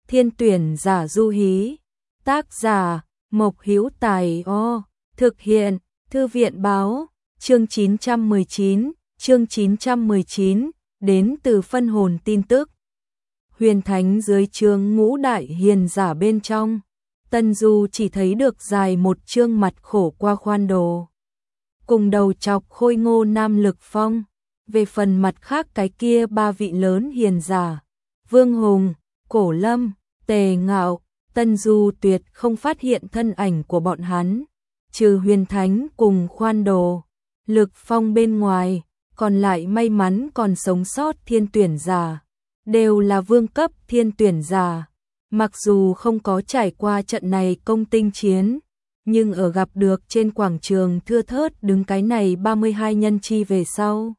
Thiên tuyển giả du hí. Tác giả Mộc Hữu Tài. Thực hiện Thư viện báo. Chương 919 đến từ phân hồn tin tức. Huyền Thánh dưới trướng ngũ đại hiền giả bên trong, Tân Du chỉ thấy được dài một trương mặt khổ qua khoan đồ, cùng đầu chọc khôi ngô Nam Lực Phong. Về phần mặt khác cái kia ba vị lớn hiền giả, Vương Hùng, Cổ Lâm, Tề Ngạo, Tân Du tuyệt không phát hiện thân ảnh của bọn hắn, trừ Huyền Thánh cùng khoan đồ, Lực Phong bên ngoài, còn lại may mắn còn sống sót thiên tuyển giả, đều là vương cấp thiên tuyển giả. Mặc dù không có trải qua trận này công tinh chiến, nhưng ở gặp được trên quảng trường thưa thớt đứng cái này 32 nhân chi về sau,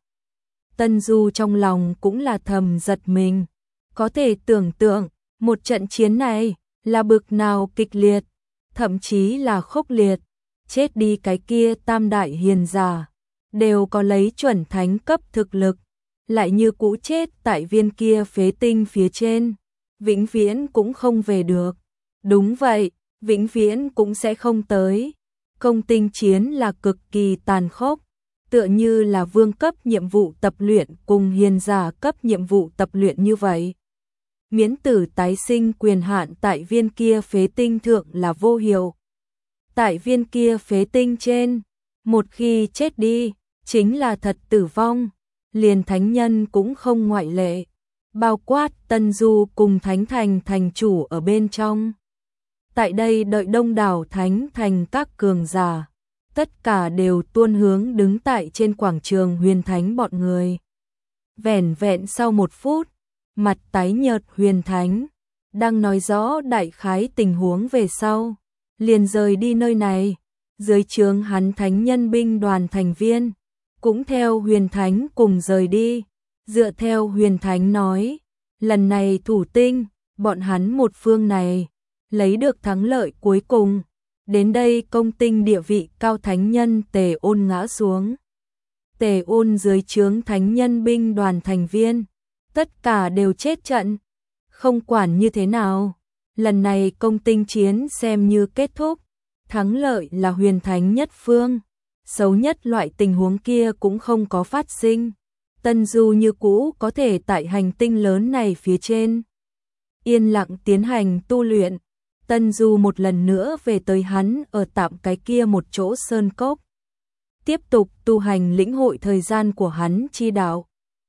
Tân Du trong lòng cũng là thầm giật mình. Có thể tưởng tượng, một trận chiến này là bực nào kịch liệt, thậm chí là khốc liệt. Chết đi cái kia tam đại hiền giả, đều có lấy chuẩn thánh cấp thực lực, lại như cũ chết tại viên kia phế tinh phía trên, vĩnh viễn cũng không về được. Đúng vậy, vĩnh viễn cũng sẽ không tới. Công tinh chiến là cực kỳ tàn khốc, tựa như là vương cấp nhiệm vụ tập luyện cùng hiền giả cấp nhiệm vụ tập luyện như vậy. Miễn tử tái sinh quyền hạn tại viên kia phế tinh thượng là vô hiệu. Tại viên kia phế tinh trên, một khi chết đi, chính là thật tử vong, liền thánh nhân cũng không ngoại lệ, bao quát Tân Du cùng Thánh Thành thành chủ ở bên trong. Tại đây đợi đông đảo Thánh Thành các cường giả, tất cả đều tuôn hướng đứng tại trên quảng trường Huyền Thánh bọn người. Vẻn vẹn sau một phút, mặt tái nhợt Huyền Thánh, đang nói rõ đại khái tình huống về sau, liền rời đi nơi này. Dưới trướng hắn thánh nhân binh đoàn thành viên, cũng theo Huyền Thánh cùng rời đi. Dựa theo Huyền Thánh nói, lần này thủ tinh, bọn hắn một phương này, lấy được thắng lợi cuối cùng. Đến đây công tinh địa vị cao thánh nhân Tề Ôn ngã xuống. Tề Ôn dưới trướng thánh nhân binh đoàn thành viên, tất cả đều chết trận. Không quản như thế nào, lần này công tinh chiến xem như kết thúc, thắng lợi là Huyền Thánh nhất phương. Xấu nhất loại tình huống kia cũng không có phát sinh. Tân Du như cũ có thể tại hành tinh lớn này phía trên yên lặng tiến hành tu luyện. Tân Du một lần nữa về tới hắn ở tạm cái kia một chỗ sơn cốc, tiếp tục tu hành lĩnh hội thời gian của hắn chi đạo.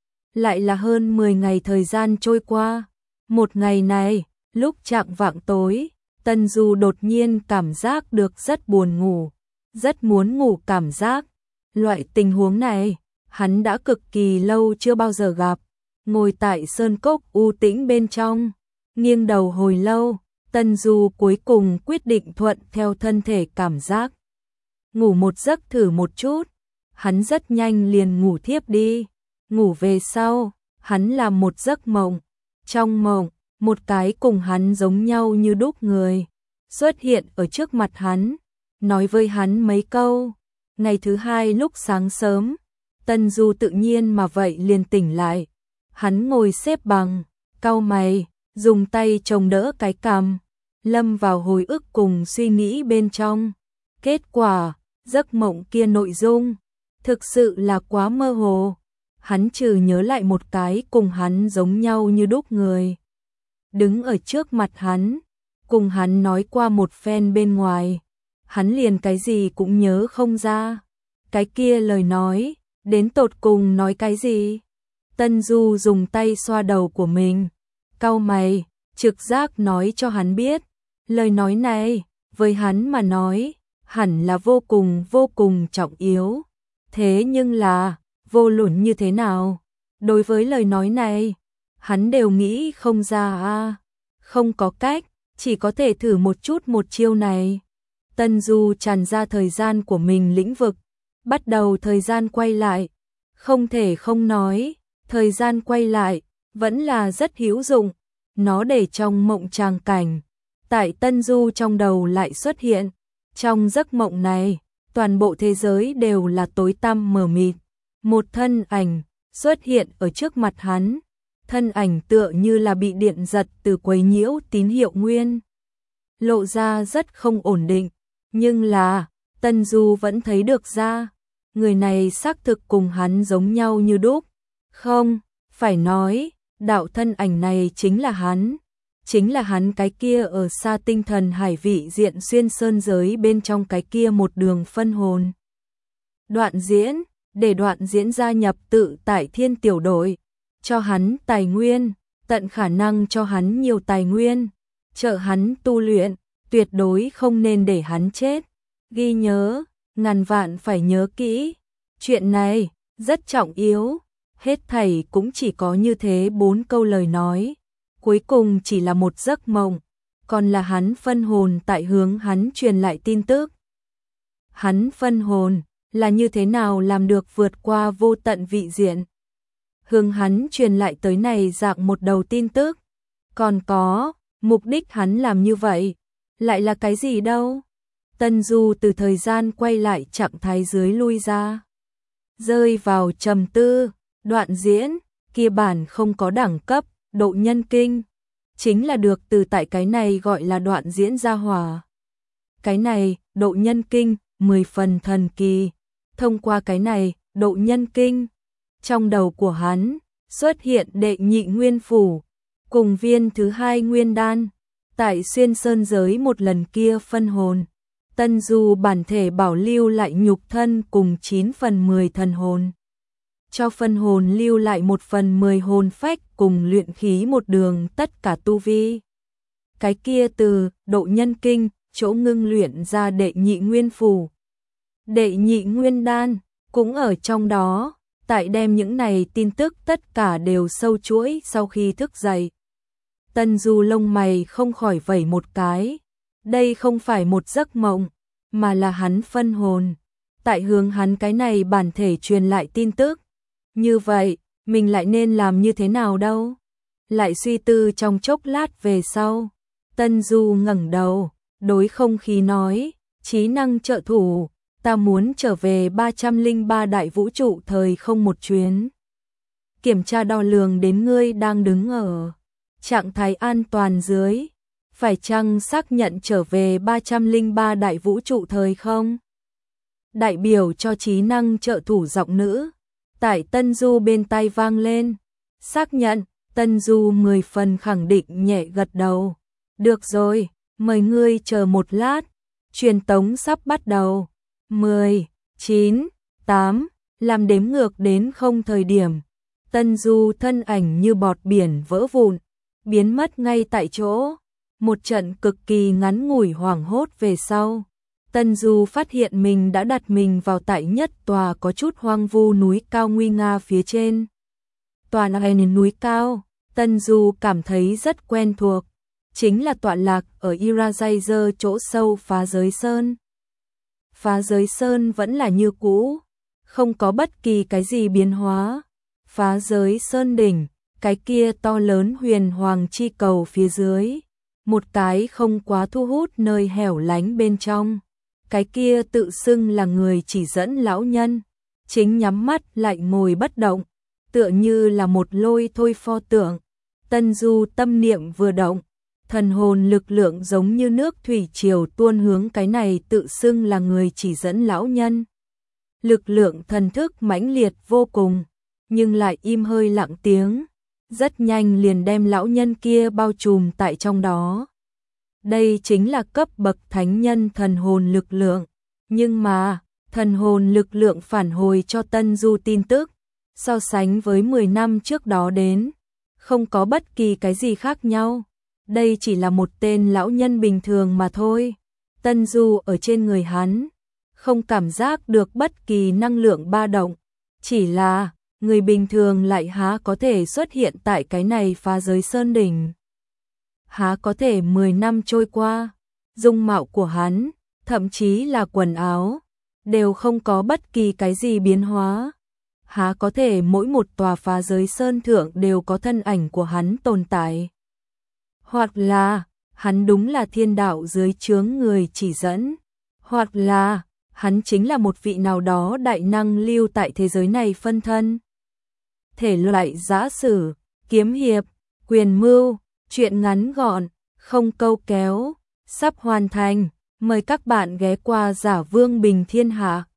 Lại là hơn 10 ngày thời gian trôi qua. Một ngày này, lúc chạng vạng tối, Tân Du đột nhiên cảm giác được rất buồn ngủ, rất muốn ngủ cảm giác. Loại tình huống này, hắn đã cực kỳ lâu chưa bao giờ gặp. Ngồi tại sơn cốc u tĩnh bên trong, nghiêng đầu hồi lâu, Tân Du cuối cùng quyết định thuận theo thân thể cảm giác, ngủ một giấc thử một chút. Hắn rất nhanh liền ngủ thiếp đi. Ngủ về sau, hắn làm một giấc mộng. Trong mộng, một cái cùng hắn giống nhau như đúc người xuất hiện ở trước mặt hắn, nói với hắn mấy câu. Ngày thứ hai lúc sáng sớm, Tân Du tự nhiên mà vậy liền tỉnh lại. Hắn ngồi xếp bằng, cau mày, dùng tay chống đỡ cái cằm, lâm vào hồi ức cùng suy nghĩ bên trong. Kết quả, giấc mộng kia nội dung thực sự là quá mơ hồ. Hắn trừ nhớ lại một cái cùng hắn giống nhau như đúc người đứng ở trước mặt hắn, cùng hắn nói qua một phen bên ngoài, hắn liền cái gì cũng nhớ không ra. Cái kia lời nói, đến tột cùng nói cái gì? Tân Du dùng tay xoa đầu của mình, cau mày, trực giác nói cho hắn biết, lời nói này, với hắn mà nói, hẳn là vô cùng trọng yếu. Thế nhưng là, vô luận như thế nào, đối với lời nói này, hắn đều nghĩ không ra không có cách, chỉ có thể thử một chút một chiêu này. Tân Du tràn ra thời gian của mình lĩnh vực, bắt đầu thời gian quay lại. Không thể không nói, thời gian quay lại vẫn là rất hữu dụng. Nó để trong mộng tràng cảnh, tại Tân Du trong đầu lại xuất hiện. Trong giấc mộng này, toàn bộ thế giới đều là tối tăm mờ mịt. Một thân ảnh xuất hiện ở trước mặt hắn. thân ảnh tựa như là bị điện giật từ quấy nhiễu tín hiệu nguyên. Lộ ra rất không ổn định, nhưng là, Tân Du vẫn thấy được ra, người này xác thực cùng hắn giống nhau như đúc. Không, phải nói, đạo thân ảnh này chính là hắn cái kia ở xa tinh thần hải vị diện xuyên sơn giới bên trong cái kia một đường phân hồn. Đoạn Diễn, để Đoạn Diễn gia nhập Tự Tại Thiên tiểu đội, cho hắn tài nguyên, tận khả năng cho hắn nhiều tài nguyên, trợ hắn tu luyện, tuyệt đối không nên để hắn chết. Ghi nhớ, ngàn vạn phải nhớ kỹ, chuyện này rất trọng yếu, hết thảy cũng chỉ có như thế 4 câu lời nói, cuối cùng chỉ là một giấc mộng, còn là hắn phân hồn tại hướng hắn truyền lại tin tức. Hắn phân hồn là như thế nào làm được vượt qua vô tận vị diện, hướng hắn truyền lại tới này dạng một đầu tin tức, còn có mục đích hắn làm như vậy lại là cái gì đâu. Tân Du từ thời gian quay lại trạng thái dưới lui ra, rơi vào trầm tư. Đoạn Diễn kia bản không có đẳng cấp, độ nhân kinh, chính là được từ tại cái này gọi là Đoạn Diễn gia hỏa. Cái này, độ nhân kinh, 10 phần thần kỳ. Thông qua cái này, độ nhân kinh, trong đầu của hắn xuất hiện đệ nhị nguyên phủ, cùng viên thứ 2 nguyên đan. Tại xuyên sơn giới một lần kia phân hồn, Tân Du bản thể bảo lưu lại nhục thân cùng 9 phần 10 thần hồn, cho phân hồn lưu lại 1 phần 10 hồn phách cùng luyện khí một đường tất cả tu vi. Cái kia từ độ nhân kinh chỗ ngưng luyện ra đệ nhị nguyên phủ, đệ nhị nguyên đan cũng ở trong đó. Tại đem những này tin tức tất cả đều sâu chuỗi sau khi thức dậy, Tân Du lông mày không khỏi vẩy một cái. Đây không phải một giấc mộng, mà là hắn phân hồn, tại hướng hắn cái này bản thể truyền lại tin tức. Như vậy, mình lại nên làm như thế nào đâu? Lại suy tư trong chốc lát về sau, Tân Du ngẩng đầu, đối không khí nói, trí năng trợ thủ, ta muốn trở về 303 đại vũ trụ thời không một chuyến. Kiểm tra đo lường đến ngươi đang đứng ở trạng thái an toàn dưới, phải chăng xác nhận trở về 303 đại vũ trụ thời không? Đại biểu cho trí năng trợ thủ giọng nữ tại Tân Du bên tai vang lên. Xác nhận. Tân Du 10 phần khẳng định nhẹ gật đầu. Được rồi, mời ngươi chờ một lát, truyền tống sắp bắt đầu. 10, 9, 8, làm đếm ngược đến không thời điểm, Tân Du thân ảnh như bọt biển vỡ vụn, biến mất ngay tại chỗ. Một trận cực kỳ ngắn ngủi hoảng hốt về sau, Tân Du phát hiện mình đã đặt mình vào tại nhất tòa có chút hoang vu núi cao nguy nga phía trên. Tòa này núi cao, Tân Du cảm thấy rất quen thuộc, chính là tọa lạc ở Irajazer chỗ sâu Phá Giới Sơn. Phá Giới Sơn vẫn là như cũ, không có bất kỳ cái gì biến hóa. Phá Giới Sơn đỉnh, cái kia to lớn huyền hoàng chi cầu phía dưới, một cái không quá thu hút nơi hẻo lánh bên trong. Cái kia tự xưng là người chỉ dẫn lão nhân, chính nhắm mắt lại ngồi bất động, tựa như là một lôi thôi pho tượng. Tân Du tâm niệm vừa động, thần hồn lực lượng giống như nước thủy triều tuôn hướng cái này tự xưng là người chỉ dẫn lão nhân. Lực lượng thần thức mãnh liệt vô cùng, nhưng lại im hơi lặng tiếng, rất nhanh liền đem lão nhân kia bao trùm tại trong đó. Đây chính là cấp bậc thánh nhân thần hồn lực lượng, nhưng mà thần hồn lực lượng phản hồi cho Tân Du tin tức, so sánh với 10 năm trước đó đến, không có bất kỳ cái gì khác nhau. Đây chỉ là một tên lão nhân bình thường mà thôi. Tân Du ở trên người hắn, không cảm giác được bất kỳ năng lượng ba động, chỉ là người bình thường lại há có thể xuất hiện tại cái này Phá Giới Sơn đỉnh. Há có thể 10 năm trôi qua, dung mạo của hắn, thậm chí là quần áo, đều không có bất kỳ cái gì biến hóa. Há có thể mỗi một tòa Phá Giới Sơn thượng đều có thân ảnh của hắn tồn tại. Hoặc là, hắn đúng là thiên đạo dưới trướng người chỉ dẫn. Hoặc là, hắn chính là một vị nào đó đại năng lưu tại thế giới này phân thân. Thể loại giả sử, kiếm hiệp, quyền mưu, truyện ngắn gọn, không câu kéo, sắp hoàn thành. Mời các bạn ghé qua Giả Vương Bình Thiên Hạ.